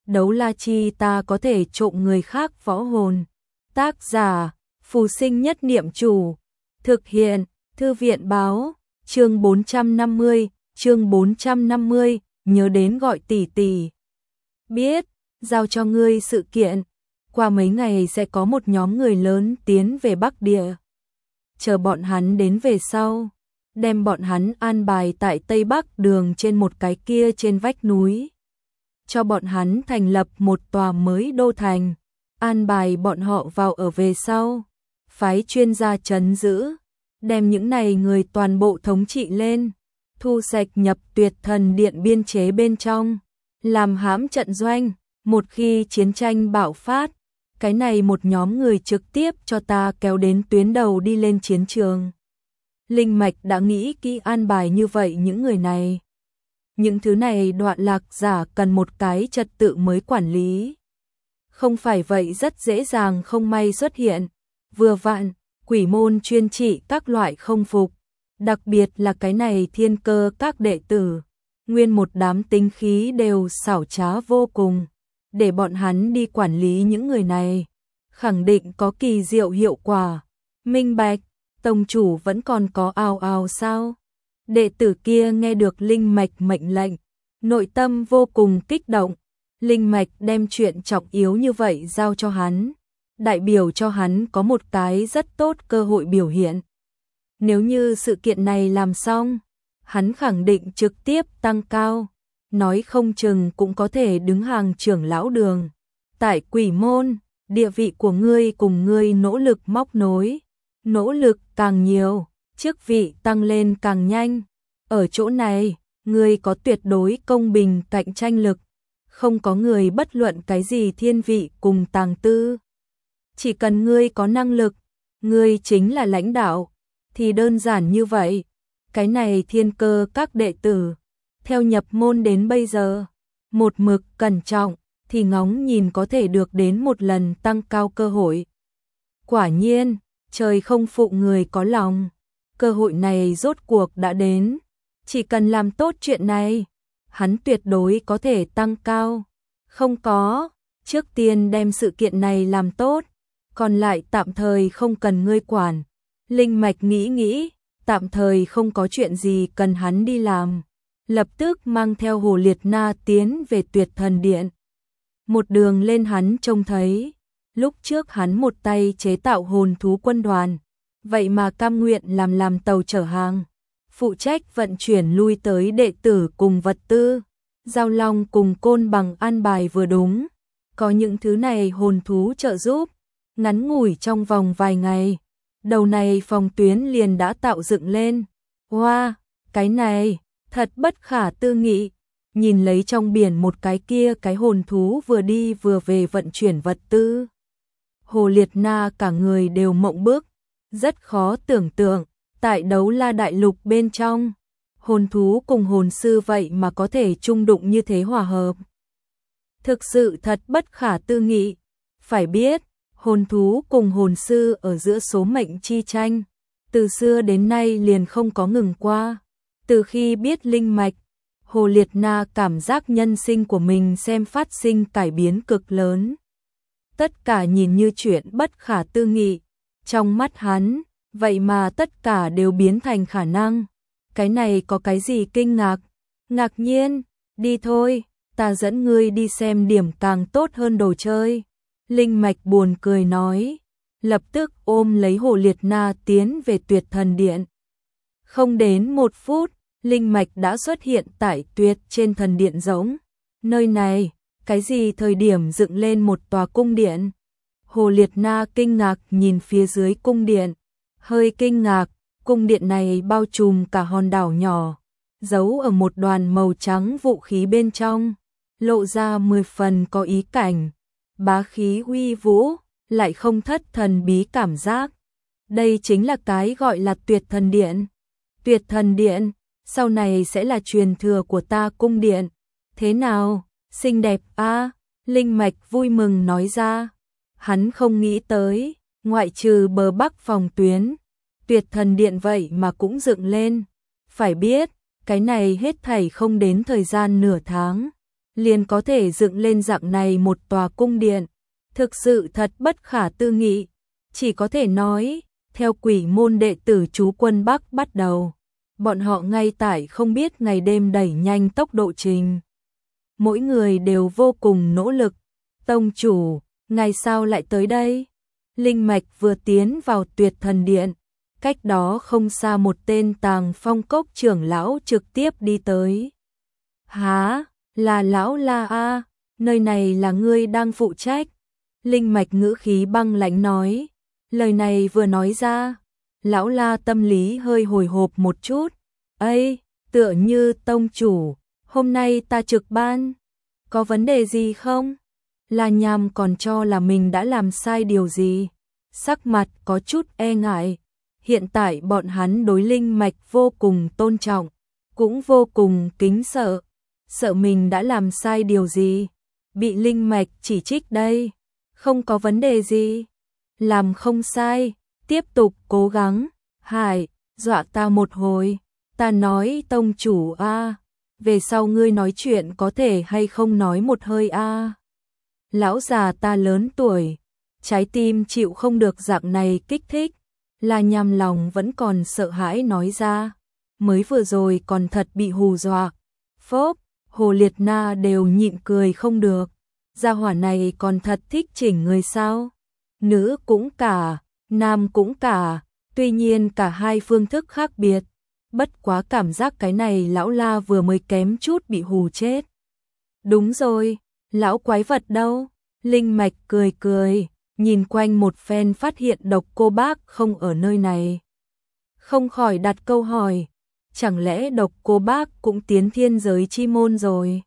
Đấu la chi ta có thể trộm người khác võ hồn. Tác giả, Phù Sinh Nhất Niệm Chủ. Thực hiện, Thư viện báo, chương 450, nhớ đến gọi tỷ tỷ. Biết, giao cho ngươi sự kiện. Qua mấy ngày sẽ có một nhóm người lớn tiến về Bắc Địa. Chờ bọn hắn đến về sau, đem bọn hắn an bài tại Tây Bắc đường trên một cái kia trên vách núi. Cho bọn hắn thành lập một tòa mới đô thành, an bài bọn họ vào ở về sau. Phái chuyên gia trấn giữ, đem những này người toàn bộ thống trị lên, thu sạch nhập Tuyệt Thần Điện biên chế bên trong, làm hãm trận doanh. Một khi chiến tranh bạo phát, cái này một nhóm người trực tiếp cho ta kéo đến tuyến đầu đi lên chiến trường. Linh Mạch đã nghĩ kỹ an bài như vậy những người này. Những thứ này đoạn lạc giả cần một cái trật tự mới quản lý. Không phải vậy rất dễ dàng không may xuất hiện. Vừa vặn, quỷ môn chuyên trị các loại không phục. Đặc biệt là cái này thiên cơ các đệ tử. Nguyên một đám tính khí đều xảo trá vô cùng. Để bọn hắn đi quản lý những người này, khẳng định có kỳ diệu hiệu quả. Minh bạch, tông chủ vẫn còn có ào ào sao? Đệ tử kia nghe được Linh Mạch mệnh lệnh, nội tâm vô cùng kích động. Linh Mạch đem chuyện trọng yếu như vậy giao cho hắn, đại biểu cho hắn có một cái rất tốt cơ hội biểu hiện. Nếu như sự kiện này làm xong, hắn khẳng định trực tiếp tăng cao. Nói không chừng cũng có thể đứng hàng trưởng lão đường. Tại quỷ môn, địa vị của ngươi cùng ngươi nỗ lực móc nối. Nỗ lực càng nhiều, chức vị tăng lên càng nhanh. Ở chỗ này, ngươi có tuyệt đối công bình cạnh tranh lực. Không có người bất luận cái gì thiên vị cùng tàng tư. Chỉ cần ngươi có năng lực, ngươi chính là lãnh đạo. Thì đơn giản như vậy. Cái này thiên cơ các đệ tử. Theo nhập môn đến bây giờ, một mực cẩn trọng, thì ngóng nhìn có thể được đến một lần tăng cao cơ hội. Quả nhiên, trời không phụ người có lòng, cơ hội này rốt cuộc đã đến. Chỉ cần làm tốt chuyện này, hắn tuyệt đối có thể tăng cao. Không có, trước tiên đem sự kiện này làm tốt, còn lại tạm thời không cần ngươi quản. Linh Mạch nghĩ, tạm thời không có chuyện gì cần hắn đi làm. Lập tức mang theo Hồ Liệt Na tiến về Tuyệt Thần Điện. Một đường lên hắn trông thấy, lúc trước hắn một tay chế tạo hồn thú quân đoàn, vậy mà cam nguyện làm tàu chở hàng, phụ trách vận chuyển lui tới đệ tử cùng vật tư. Giao Long cùng Côn Bằng an bài vừa đúng, có những thứ này hồn thú trợ giúp, ngắn ngủi trong vòng vài ngày, đầu này phòng tuyến liền đã tạo dựng lên. Wow, cái này thật bất khả tư nghị, nhìn lấy trong biển một cái kia cái hồn thú vừa đi vừa về vận chuyển vật tư. Hồ Liệt Na cả người đều mộng bức, rất khó tưởng tượng, tại Đấu La Đại Lục bên trong, hồn thú cùng hồn sư vậy mà có thể chung đụng như thế hòa hợp. Thực sự thật bất khả tư nghị, phải biết, hồn thú cùng hồn sư ở giữa số mệnh chi tranh, từ xưa đến nay liền không có ngừng qua. Từ khi biết Linh Mạch, Hồ Liệt Na cảm giác nhân sinh của mình xem phát sinh cải biến cực lớn. Tất cả nhìn như chuyện bất khả tư nghị, trong mắt hắn, vậy mà tất cả đều biến thành khả năng. Cái này có cái gì kinh ngạc? Ngạc nhiên, đi thôi, ta dẫn ngươi đi xem điểm càng tốt hơn đồ chơi. Linh Mạch buồn cười nói, lập tức ôm lấy Hồ Liệt Na tiến về Tuyệt Thần Điện. Không đến 1 phút, Linh Mạch đã xuất hiện tại Tuyệt trên thần điện rỗng. Nơi này, cái gì thời điểm dựng lên một tòa cung điện? Hồ Liệt Na kinh ngạc nhìn phía dưới cung điện. Hơi kinh ngạc, cung điện này bao trùm cả hòn đảo nhỏ, giấu ở một đoàn màu trắng vũ khí bên trong, lộ ra 10 phần có ý cảnh, bá khí uy vũ, lại không thất thần bí cảm giác. Đây chính là cái gọi là Tuyệt Thần Điện. Tuyệt Thần Điện, sau này sẽ là truyền thừa của ta cung điện. Thế nào, xinh đẹp a? Linh Mạch vui mừng nói ra. Hắn không nghĩ tới, ngoại trừ bờ bắc phòng tuyến, Tuyệt Thần Điện vậy mà cũng dựng lên. Phải biết, cái này hết thảy không đến thời gian nửa tháng, liền có thể dựng lên dạng này một tòa cung điện. Thực sự thật bất khả tư nghị, chỉ có thể nói, theo quỷ môn đệ tử trú quân Bắc bắt đầu, bọn họ ngay tại không biết ngày đêm đẩy nhanh tốc độ trình. Mỗi người đều vô cùng nỗ lực. Tông chủ, ngày sao lại tới đây? Linh Mạch vừa tiến vào Tuyệt Thần Điện, cách đó không xa một tên Tàng Phong Cốc trưởng lão trực tiếp đi tới. Hả, là lão La A, nơi này là ngươi đang phụ trách. Linh Mạch ngữ khí băng lãnh nói, lời này vừa nói ra, lão La tâm lý hơi hồi hộp một chút. Ây, tựa như tông chủ, hôm nay ta trực ban, có vấn đề gì không? La Nham còn cho là mình đã làm sai điều gì, sắc mặt có chút e ngại. Hiện tại bọn hắn đối Linh Mạch vô cùng tôn trọng, cũng vô cùng kính sợ, sợ mình đã làm sai điều gì, bị Linh Mạch chỉ trích đây. Không có vấn đề gì, làm không sai, tiếp tục cố gắng. Hải, dọa ta một hồi, ta nói tông chủ a, về sau ngươi nói chuyện có thể hay không nói một hơi a. Lão già ta lớn tuổi, trái tim chịu không được dạng này kích thích. La Nham lòng vẫn còn sợ hãi nói ra, mới vừa rồi còn thật bị hù dọa. Phốp, Hồ Liệt Na đều nhịn cười không được. Gia hỏa này còn thật thích chỉnh người sao? Nữ cũng cả, nam cũng cả, tuy nhiên cả hai phương thức khác biệt. Bất quá cảm giác cái này lão La vừa mới kém chút bị hù chết. Đúng rồi, lão quái vật đâu? Linh Mạch cười cười, nhìn quanh một phen phát hiện Độc Cô Bác không ở nơi này. Không khỏi đặt câu hỏi, chẳng lẽ Độc Cô Bác cũng tiến thiên giới chi môn rồi?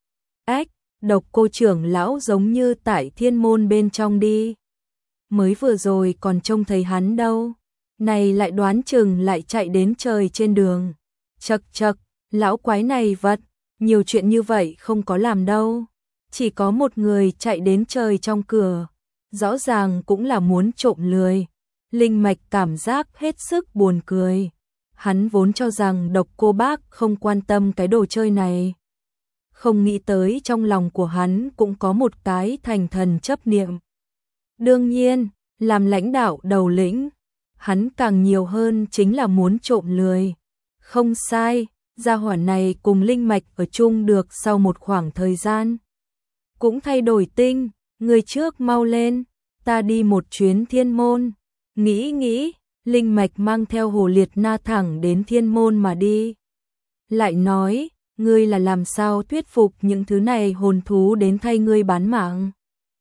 Ách, Độc Cô trưởng lão giống như tại thiên môn bên trong đi. Mới vừa rồi còn trông thấy hắn đâu, này lại đoán chừng lại chạy đến trời trên đường. Chậc chậc, lão quái này vật, nhiều chuyện như vậy không có làm đâu. Chỉ có một người chạy đến trời trong cửa, rõ ràng cũng là muốn trộm lười. Linh Mạch cảm giác hết sức buồn cười. Hắn vốn cho rằng Độc Cô Bác không quan tâm cái đồ chơi này. Không nghĩ tới trong lòng của hắn cũng có một cái thành thần chấp niệm. Đương nhiên, làm lãnh đạo đầu lĩnh, hắn càng nhiều hơn chính là muốn trộm lười. Không sai, gia hỏa này cùng Linh Mạch ở chung được sau một khoảng thời gian. Cũng thay đổi tinh, người trước mau lên, ta đi một chuyến thiên môn. Nghĩ, Linh Mạch mang theo Hồ Liệt Na thẳng đến thiên môn mà đi. Lại nói, ngươi là làm sao thuyết phục những thứ này hồn thú đến thay ngươi bán mạng?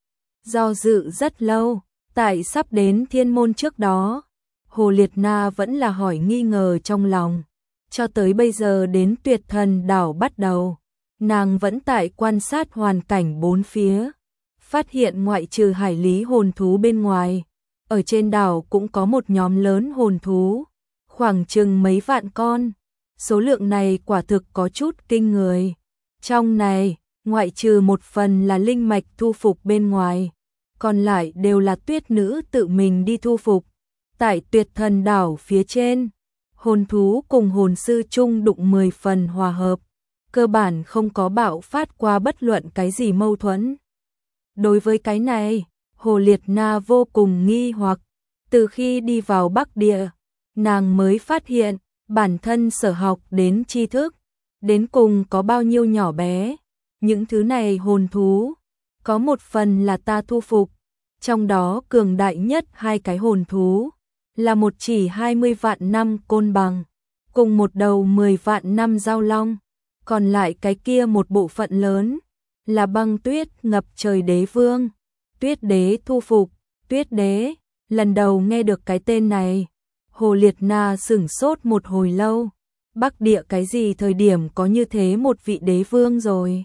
Do dự rất lâu, tại sắp đến thiên môn trước đó, Hồ Liệt Na vẫn là hỏi nghi ngờ trong lòng. Cho tới bây giờ đến Tuyệt Thần đảo bắt đầu, nàng vẫn tại quan sát hoàn cảnh bốn phía, phát hiện ngoại trừ hải lý hồn thú bên ngoài, ở trên đảo cũng có một nhóm lớn hồn thú, khoảng chừng mấy vạn con. Số lượng này quả thực có chút kinh người. Trong này, ngoại trừ một phần là Linh Mạch thu phục bên ngoài, còn lại đều là Tuyết nữ tự mình đi thu phục. Tại Tuyệt Thần đảo phía trên, hồn thú cùng hồn sư chung đụng 10 phần hòa hợp, cơ bản không có bạo phát qua bất luận cái gì mâu thuẫn. Đối với cái này, Hồ Liệt Na vô cùng nghi hoặc. Từ khi đi vào Bắc Địa, nàng mới phát hiện bản thân sở học đến tri thức, đến cùng có bao nhiêu nhỏ bé. Những thứ này hồn thú, có một phần là ta thu phục, trong đó cường đại nhất hai cái hồn thú, là một chỉ 20 vạn năm côn bằng, cùng một đầu 10 vạn năm giao long, còn lại cái kia một bộ phận lớn, là băng tuyết ngập trời đế vương. Tuyết đế thu phục, Tuyết đế, lần đầu nghe được cái tên này. Hồ Liệt Na sửng sốt một hồi lâu, Bắc Địa cái gì thời điểm có như thế một vị đế vương rồi?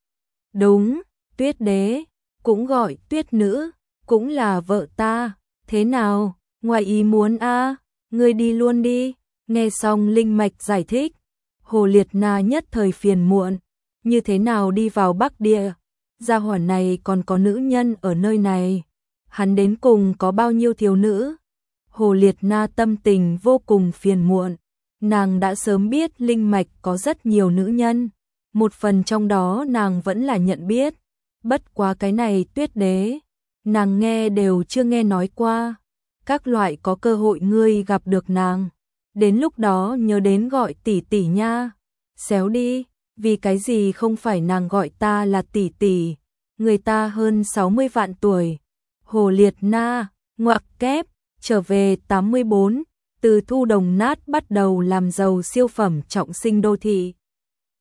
Đúng, Tuyết đế, cũng gọi Tuyết nữ, cũng là vợ ta, thế nào, ngoài ý muốn a, ngươi đi luôn đi. Nghe xong Linh Mạch giải thích, Hồ Liệt Na nhất thời phiền muộn, như thế nào đi vào Bắc Địa, gia hỏa này còn có nữ nhân ở nơi này, hắn đến cùng có bao nhiêu thiếu nữ? Hồ Liệt Na tâm tình vô cùng phiền muộn, nàng đã sớm biết Linh Mạch có rất nhiều nữ nhân, một phần trong đó nàng vẫn là nhận biết, bất quá cái này Tuyết Đế, nàng nghe đều chưa nghe nói qua, các loại có cơ hội ngươi gặp được nàng, đến lúc đó nhớ đến gọi tỷ tỷ nha, xéo đi, vì cái gì không phải nàng gọi ta là tỷ tỷ, người ta hơn 60 vạn tuổi, Hồ Liệt Na, ngoặc kép, trở về 84, từ thu đồng nát bắt đầu làm giàu siêu phẩm trọng sinh đô thị.